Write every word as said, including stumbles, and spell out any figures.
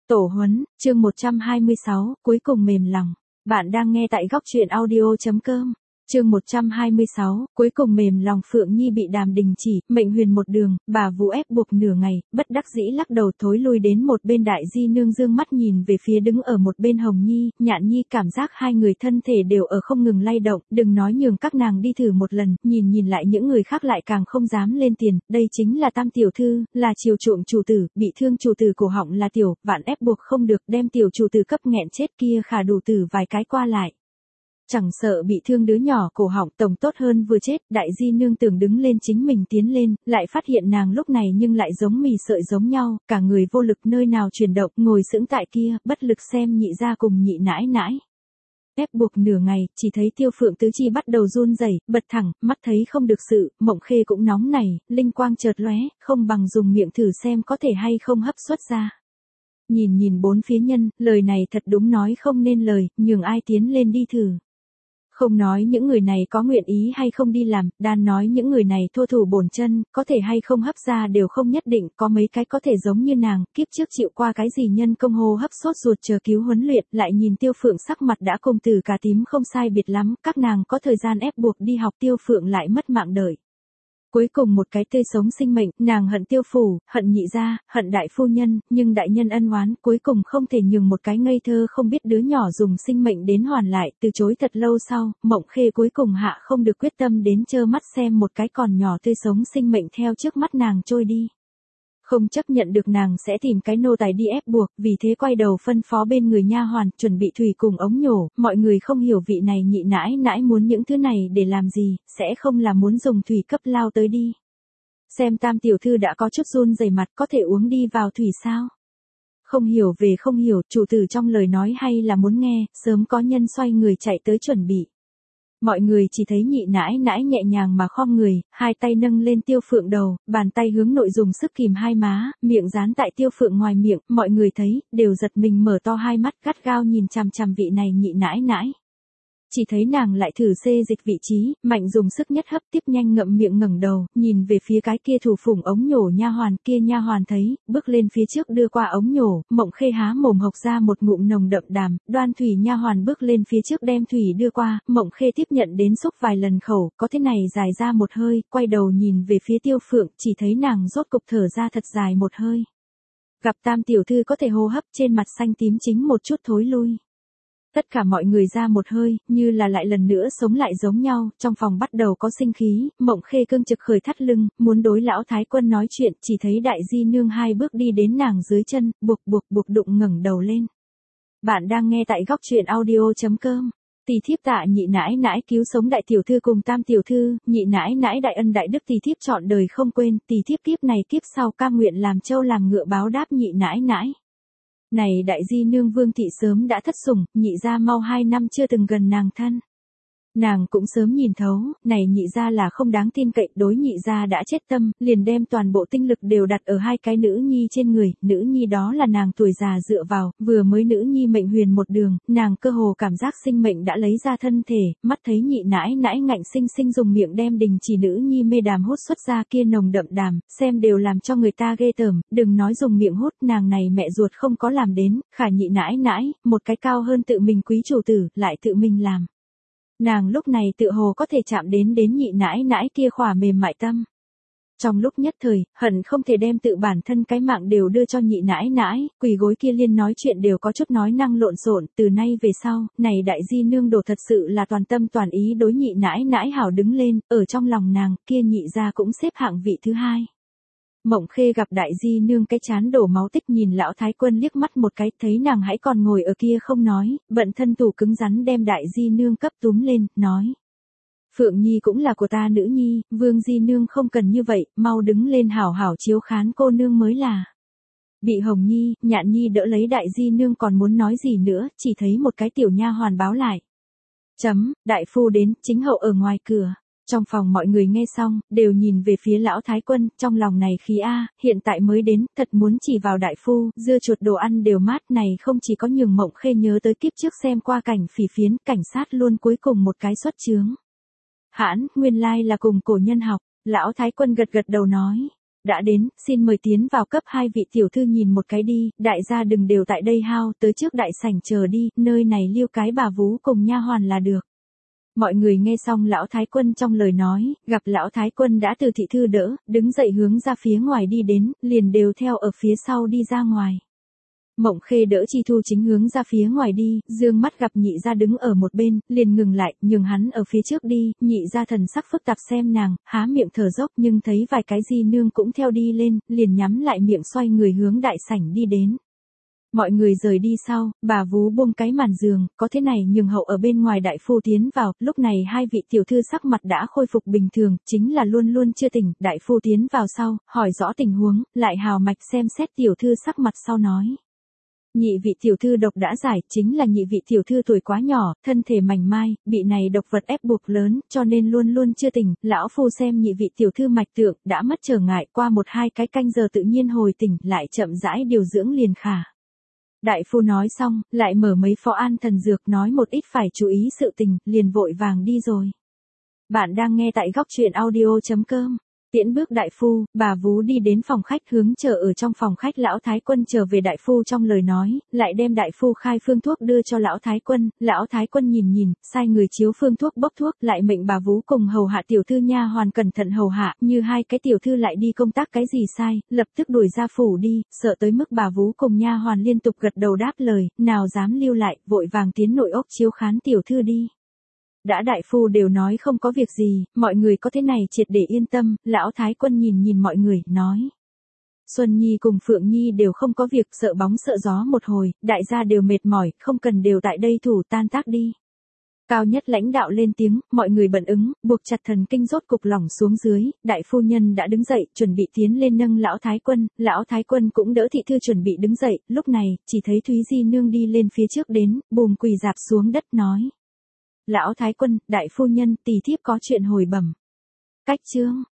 Tổ huấn, chương một trăm hai mươi sáu, cuối cùng mềm lòng. Bạn đang nghe tại góc truyện audio.com. Chương một trăm hai mươi sáu, cuối cùng mềm lòng. Phượng Nhi bị Đàm đình chỉ, mệnh huyền một đường, bà Vũ ép buộc nửa ngày, bất đắc dĩ lắc đầu thối lui đến một bên. Đại di nương dương mắt nhìn về phía đứng ở một bên Hồng Nhi, Nhạn Nhi, cảm giác hai người thân thể đều ở không ngừng lay động, đừng nói nhường các nàng đi thử một lần, nhìn nhìn lại những người khác lại càng không dám lên tiền. Đây chính là Tam tiểu thư, là chiều chuộng chủ tử, bị thương chủ tử cổ họng là tiểu, vạn ép buộc không được, đem tiểu chủ tử cấp nghẹn chết kia khả đủ tử vài cái qua lại. Chẳng sợ bị thương đứa nhỏ cổ họng, tổng tốt hơn vừa chết. Đại di nương tưởng đứng lên chính mình tiến lên, lại phát hiện nàng lúc này nhưng lại giống mì sợi giống nhau, cả người vô lực nơi nào chuyển động, ngồi sững tại kia, bất lực xem nhị gia cùng nhị nãi nãi. Ép buộc nửa ngày, chỉ thấy Tiêu Phượng tứ chi bắt đầu run rẩy, bật thẳng, mắt thấy không được sự, Mộng Khê cũng nóng nảy, linh quang chợt lóe, không bằng dùng miệng thử xem có thể hay không hấp xuất ra. Nhìn nhìn bốn phía nhân, lời này thật đúng nói không nên lời, nhường ai tiến lên đi thử. Không nói những người này có nguyện ý hay không đi làm, đan nói những người này thua thủ bổn chân, có thể hay không hấp ra đều không nhất định, có mấy cái có thể giống như nàng, kiếp trước chịu qua cái gì nhân công hô hấp sốt ruột chờ cứu huấn luyện, lại nhìn Tiêu Phượng sắc mặt đã cùng từ cà tím không sai biệt lắm, các nàng có thời gian ép buộc đi học, Tiêu Phượng lại mất mạng đợi. Cuối cùng một cái tươi sống sinh mệnh, nàng hận Tiêu phủ, hận nhị gia, hận đại phu nhân, nhưng đại nhân ân oán, cuối cùng không thể nhường một cái ngây thơ không biết đứa nhỏ dùng sinh mệnh đến hoàn lại, từ chối thật lâu sau, Mộng Khê cuối cùng hạ không được quyết tâm đến trơ mắt xem một cái còn nhỏ tươi sống sinh mệnh theo trước mắt nàng trôi đi. Không chấp nhận được nàng sẽ tìm cái nô tài đi ép buộc, vì thế quay đầu phân phó bên người nha hoàn, chuẩn bị thủy cùng ống nhổ, mọi người không hiểu vị này nhị nãi nãi muốn những thứ này để làm gì, sẽ không là muốn dùng thủy cấp lao tới đi. Xem Tam tiểu thư đã có chút run rẩy mặt, có thể uống đi vào thủy sao? Không hiểu về không hiểu, chủ tử trong lời nói hay là muốn nghe, sớm có nhân xoay người chạy tới chuẩn bị. Mọi người chỉ thấy nhị nãi nãi nhẹ nhàng mà khom người, hai tay nâng lên Tiêu Phượng đầu, bàn tay hướng nội dùng sức kìm hai má, miệng dán tại Tiêu Phượng ngoài miệng, mọi người thấy, đều giật mình mở to hai mắt gắt gao nhìn chằm chằm vị này nhị nãi nãi. Chỉ thấy nàng lại thử xê dịch vị trí, mạnh dùng sức nhất hấp, tiếp nhanh ngậm miệng ngẩng đầu, nhìn về phía cái kia thủ phủng ống nhổ nha hoàn, kia nha hoàn thấy, bước lên phía trước đưa qua ống nhổ, Mộng Khê há mồm hộc ra một ngụm nồng đậm đàm, Đoan Thủy nha hoàn bước lên phía trước đem thủy đưa qua, Mộng Khê tiếp nhận đến xúc vài lần khẩu, có thế này dài ra một hơi, quay đầu nhìn về phía Tiêu Phượng, chỉ thấy nàng rốt cục thở ra thật dài một hơi. Gặp Tam tiểu thư có thể hô hấp, trên mặt xanh tím chính một chút thối lui. Tất cả mọi người ra một hơi, như là lại lần nữa sống lại giống nhau, trong phòng bắt đầu có sinh khí, Mộng Khê cương trực khởi thắt lưng, muốn đối lão thái quân nói chuyện, chỉ thấy đại di nương hai bước đi đến nàng dưới chân, buộc buộc buộc đụng ngẩng đầu lên. Bạn đang nghe tại góc truyện audio.com. Tỳ thiếp tạ nhị nãi nãi cứu sống đại tiểu thư cùng Tam tiểu thư, nhị nãi nãi đại ân đại đức tỳ thiếp trọn đời không quên, tỳ thiếp kiếp này kiếp sau cam nguyện làm trâu làm ngựa báo đáp nhị nãi nãi. Này đại di nương Vương thị sớm đã thất sủng, nhị gia mau hai năm chưa từng gần nàng thân. Nàng cũng sớm nhìn thấu, này nhị gia là không đáng tin cậy, đối nhị gia đã chết tâm, liền đem toàn bộ tinh lực đều đặt ở hai cái nữ nhi trên người, nữ nhi đó là nàng tuổi già dựa vào, vừa mới nữ nhi mệnh huyền một đường, nàng cơ hồ cảm giác sinh mệnh đã lấy ra thân thể, mắt thấy nhị nãi nãi ngạnh sinh sinh dùng miệng đem đình chỉ nữ nhi mê đàm hút xuất ra kia nồng đậm đàm, xem đều làm cho người ta ghê tởm, đừng nói dùng miệng hút, nàng này mẹ ruột không có làm đến, khả nhị nãi nãi, một cái cao hơn tự mình quý chủ tử, lại tự mình làm. Nàng lúc này tự hồ có thể chạm đến đến nhị nãi nãi kia khỏa mềm mại tâm. Trong lúc nhất thời, hận không thể đem tự bản thân cái mạng đều đưa cho nhị nãi nãi, quỳ gối kia liên nói chuyện đều có chút nói năng lộn xộn, từ nay về sau, này đại di nương đổ thật sự là toàn tâm toàn ý đối nhị nãi nãi hảo đứng lên, ở trong lòng nàng, kia nhị gia cũng xếp hạng vị thứ hai. Mộng Khê gặp đại di nương cái chán đổ máu tích nhìn lão thái quân liếc mắt một cái, thấy nàng hãy còn ngồi ở kia không nói, bận thân thủ cứng rắn đem đại di nương cấp túm lên, nói. Phượng Nhi cũng là của ta nữ nhi, Vương di nương không cần như vậy, mau đứng lên hảo hảo chiếu khán cô nương mới là. Bị Hồng Nhi, Nhạn Nhi đỡ lấy đại di nương còn muốn nói gì nữa, chỉ thấy một cái tiểu nha hoàn báo lại. Chấm, đại phu đến, chính hậu ở ngoài cửa. Trong phòng mọi người nghe xong, đều nhìn về phía lão thái quân, trong lòng này khí a, hiện tại mới đến, thật muốn chỉ vào đại phu, dưa chuột đồ ăn đều mát này không chỉ có nhường Mộng Khê nhớ tới kiếp trước xem qua cảnh phỉ phiến, cảnh sát luôn cuối cùng một cái xuất chướng. Hãn, nguyên lai là cùng cổ nhân học, lão thái quân gật gật đầu nói. Đã đến, xin mời tiến vào cấp hai vị tiểu thư nhìn một cái đi, đại gia đừng đều tại đây hao, tới trước đại sảnh chờ đi, nơi này lưu cái bà vú cùng nha hoàn là được. Mọi người nghe xong lão thái quân trong lời nói, gặp lão thái quân đã từ thị thư đỡ, đứng dậy hướng ra phía ngoài đi đến, liền đều theo ở phía sau đi ra ngoài. Mộng Khê đỡ Chi Thu chính hướng ra phía ngoài đi, dương mắt gặp nhị gia đứng ở một bên, liền ngừng lại, nhường hắn ở phía trước đi, nhị gia thần sắc phức tạp xem nàng, há miệng thở dốc nhưng thấy vài cái di nương cũng theo đi lên, liền nhắm lại miệng xoay người hướng đại sảnh đi đến. Mọi người rời đi sau, bà vú buông cái màn giường, có thế này nhường hậu ở bên ngoài đại phu tiến vào, lúc này hai vị tiểu thư sắc mặt đã khôi phục bình thường, chính là luôn luôn chưa tỉnh, đại phu tiến vào sau, hỏi rõ tình huống, lại hào mạch xem xét tiểu thư sắc mặt sau nói. Nhị vị tiểu thư độc đã giải, chính là nhị vị tiểu thư tuổi quá nhỏ, thân thể mảnh mai, bị này độc vật ép buộc lớn, cho nên luôn luôn chưa tỉnh, lão phu xem nhị vị tiểu thư mạch tượng, đã mất trở ngại, qua một hai cái canh giờ tự nhiên hồi tỉnh, lại chậm rãi điều dưỡng liền khả. Đại phu nói xong, lại mở mấy phó an thần dược nói một ít phải chú ý sự tình, liền vội vàng đi rồi. Bạn đang nghe tại góc truyện audio chấm com. Tiễn bước đại phu, bà vú đi đến phòng khách hướng chờ ở trong phòng khách lão thái quân trở về đại phu trong lời nói, lại đem đại phu khai phương thuốc đưa cho lão thái quân, lão thái quân nhìn nhìn, sai người chiếu phương thuốc bốc thuốc, lại mệnh bà vú cùng hầu hạ tiểu thư nha hoàn cẩn thận hầu hạ, như hai cái tiểu thư lại đi công tác cái gì sai, lập tức đuổi ra phủ đi, sợ tới mức bà vú cùng nha hoàn liên tục gật đầu đáp lời, nào dám lưu lại, vội vàng tiến nội ốc chiếu khán tiểu thư đi. Đã đại phu đều nói không có việc gì, mọi người có thế này triệt để yên tâm, lão thái quân nhìn nhìn mọi người, nói. Xuân Nhi cùng Phượng Nhi đều không có việc, sợ bóng sợ gió một hồi, đại gia đều mệt mỏi, không cần đều tại đây thủ tan tác đi. Cao nhất lãnh đạo lên tiếng, mọi người bận ứng, buộc chặt thần kinh rốt cục lỏng xuống dưới, đại phu nhân đã đứng dậy, chuẩn bị tiến lên nâng lão thái quân, lão thái quân cũng đỡ thị thư chuẩn bị đứng dậy, lúc này, chỉ thấy Thúy Di nương đi lên phía trước đến, bùm quỳ dạp xuống đất nói. Lão thái quân, đại phu nhân, tỷ thiếp có chuyện hồi bẩm. Cách chương